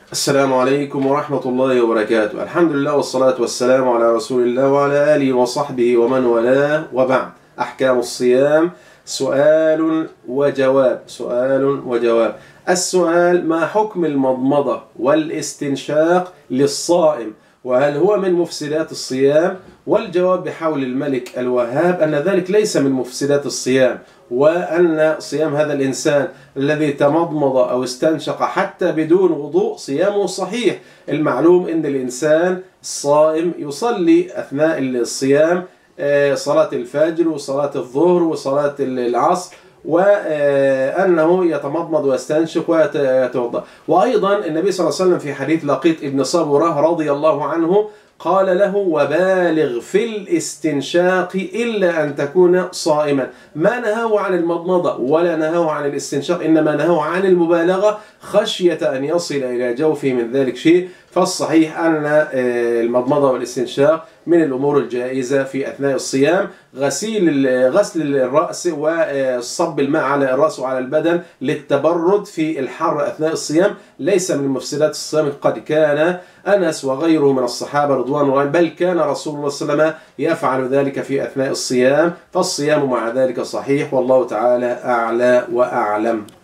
السلام عليكم ورحمة الله وبركاته. الحمد لله والصلاة والسلام على رسول الله وعلى آله وصحبه ومن والاه، وبعد. أحكام الصيام سؤال وجواب. السؤال: ما حكم المضمضة والاستنشاق للصائم، وهل هو من مفسدات الصيام؟ والجواب بحول الملك الوهاب أن ذلك ليس من مفسدات الصيام، وأن صيام هذا الإنسان الذي تمضمض أو استنشق حتى بدون وضوء صيامه صحيح. المعلوم أن الإنسان الصائم يصلي أثناء الصيام صلاة الفجر وصلاة الظهر وصلاة العصر، وأنه يتمضمض ويستنشق ويتوضأ. وأيضا النبي صلى الله عليه وسلم في حديث لقيط ابن صبرة رضي الله عنه قال له: وبالغ في الاستنشاق إلا أن تكون صائما. ما نهاه عن المضمضة ولا نهاه عن الاستنشاق، إنما نهاه عن المبالغة خشية أن يصل إلى جوفه من ذلك شيء. فالصحيح أن المضمضة والاستنشاق من الأمور الجائزة في أثناء الصيام. غسل الرأس وصب الماء على الرأس وعلى البدن للتبرد في الحر أثناء الصيام ليس من مفسدات الصيام. قد كان أنس وغيره من الصحابة رضوان الله عنهم، بل كان رسول الله صلى الله عليه وسلم يفعل ذلك في أثناء الصيام. فالصيام مع ذلك صحيح، والله تعالى أعلى وأعلم.